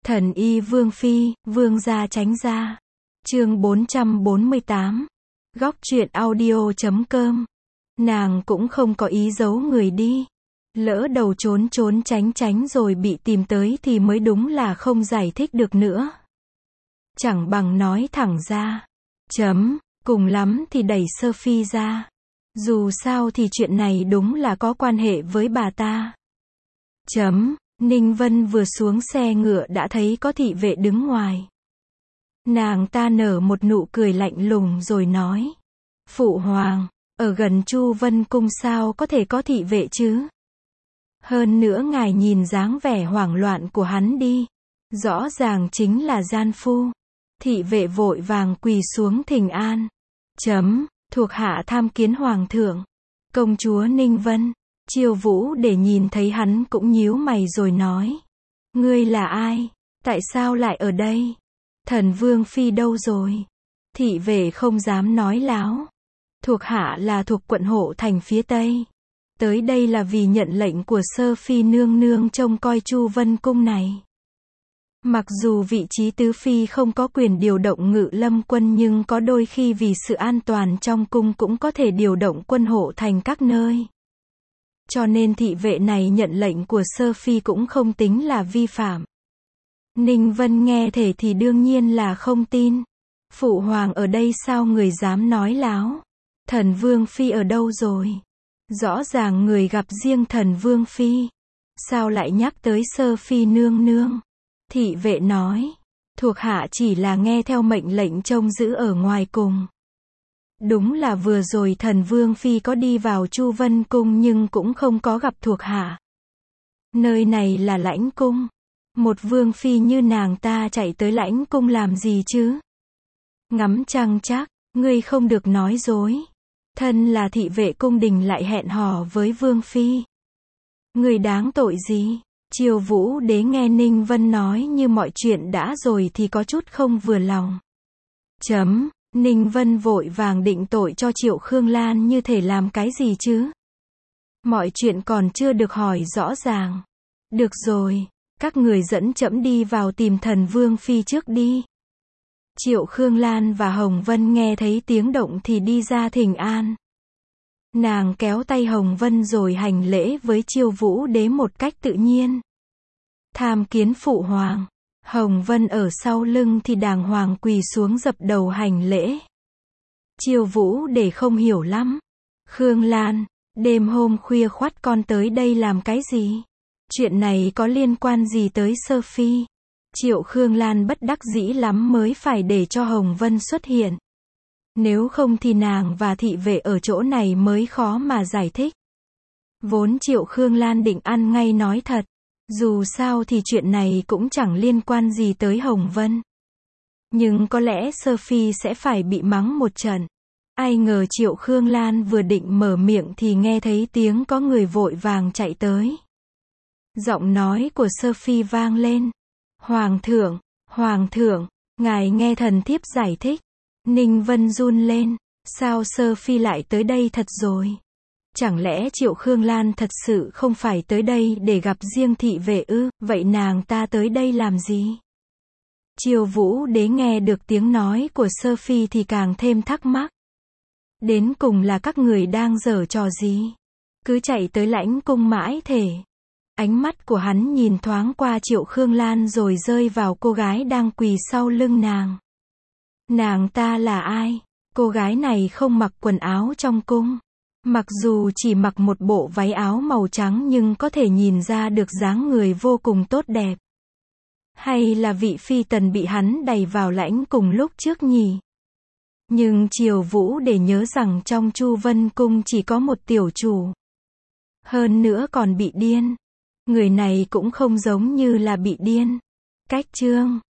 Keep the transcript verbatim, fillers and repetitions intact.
Thần y Vương Phi, Vương gia tránh ra. Chương bốn trăm bốn mươi tám. Góc truyện audio.com. Nàng cũng không có ý giấu người đi. Lỡ đầu trốn trốn tránh tránh rồi bị tìm tới thì mới đúng là không giải thích được nữa. Chẳng bằng nói thẳng ra. Chấm, cùng lắm thì đẩy Sophie ra. Dù sao thì chuyện này đúng là có quan hệ với bà ta. Chấm, Ninh Vân vừa xuống xe ngựa đã thấy có thị vệ đứng ngoài. Nàng ta nở một nụ cười lạnh lùng rồi nói. Phụ hoàng, ở gần Chu Vân Cung sao có thể có thị vệ chứ? Hơn nữa ngài nhìn dáng vẻ hoảng loạn của hắn đi. Rõ ràng chính là gian phu. Thị vệ vội vàng quỳ xuống thỉnh an. Chấm, thuộc hạ tham kiến hoàng thượng. Công chúa Ninh Vân. Chiêu Vũ để nhìn thấy hắn cũng nhíu mày rồi nói. Ngươi là ai? Tại sao lại ở đây? Thần Vương Phi đâu rồi? Thị vệ không dám nói láo. Thuộc hạ là thuộc quận Hộ Thành phía Tây. Tới đây là vì nhận lệnh của Sơ Phi nương nương trông coi Chu Vân Cung này. Mặc dù vị trí tứ phi không có quyền điều động ngự lâm quân nhưng có đôi khi vì sự an toàn trong cung cũng có thể điều động quân hộ thành các nơi. Cho nên thị vệ này nhận lệnh của Sơ Phi cũng không tính là vi phạm. Ninh Vân nghe thể thì đương nhiên là không tin. Phụ hoàng ở đây sao người dám nói láo? Thần Vương Phi ở đâu rồi? Rõ ràng người gặp riêng thần Vương Phi. Sao lại nhắc tới Sơ Phi nương nương? Thị vệ nói. Thuộc hạ chỉ là nghe theo mệnh lệnh trông giữ ở ngoài cùng. Đúng là vừa rồi thần Vương Phi có đi vào Chu Vân Cung nhưng cũng không có gặp thuộc hạ. Nơi này là lãnh cung. Một Vương Phi như nàng ta chạy tới lãnh cung làm gì chứ? Ngắm trăng chắc, ngươi không được nói dối. Thân là thị vệ cung đình lại hẹn hò với Vương Phi. Ngươi đáng tội gì? Chiêu Vũ đế nghe Ninh Vân nói như mọi chuyện đã rồi thì có chút không vừa lòng. Chấm. Ninh Vân vội vàng định tội cho Triệu Khương Lan như thể làm cái gì chứ? Mọi chuyện còn chưa được hỏi rõ ràng. Được rồi, các người dẫn trẫm đi vào tìm thần Vương Phi trước đi. Triệu Khương Lan và Hồng Vân nghe thấy tiếng động thì đi ra thỉnh an. Nàng kéo tay Hồng Vân rồi hành lễ với Chiêu Vũ đế một cách tự nhiên. Tham kiến phụ hoàng. Hồng Vân ở sau lưng thì đàng hoàng quỳ xuống dập đầu hành lễ. Chiêu Vũ để không hiểu lắm. Khương Lan, đêm hôm khuya khoắt con tới đây làm cái gì? Chuyện này có liên quan gì tới Sơ Phi? Triệu Khương Lan bất đắc dĩ lắm mới phải để cho Hồng Vân xuất hiện. Nếu không thì nàng và thị vệ ở chỗ này mới khó mà giải thích. Vốn Triệu Khương Lan định ăn ngay nói thật. Dù sao thì chuyện này cũng chẳng liên quan gì tới Hồng Vân. Nhưng có lẽ Sơ Phi sẽ phải bị mắng một trận. Ai ngờ Triệu Khương Lan vừa định mở miệng thì nghe thấy tiếng có người vội vàng chạy tới. Giọng nói của Sơ Phi vang lên. Hoàng thượng, Hoàng thượng, ngài nghe thần thiếp giải thích. Ninh Vân run lên. Sao Sơ Phi lại tới đây thật rồi? Chẳng lẽ Triệu Khương Lan thật sự không phải tới đây để gặp riêng thị vệ ư? Vậy nàng ta tới đây làm gì? Chiêu Vũ đế nghe được tiếng nói của Sơ Phi thì càng thêm thắc mắc. Đến cùng là các người đang giở trò gì? Cứ chạy tới lãnh cung mãi thể. Ánh mắt của hắn nhìn thoáng qua Triệu Khương Lan rồi rơi vào cô gái đang quỳ sau lưng nàng. Nàng ta là ai? Cô gái này không mặc quần áo trong cung. Mặc dù chỉ mặc một bộ váy áo màu trắng nhưng có thể nhìn ra được dáng người vô cùng tốt đẹp. Hay là vị phi tần bị hắn đày vào lãnh cùng lúc trước nhỉ? Nhưng Chiêu Vũ để nhớ rằng trong Chu Vân Cung chỉ có một tiểu chủ. Hơn nữa còn bị điên. Người này cũng không giống như là bị điên. Cách chương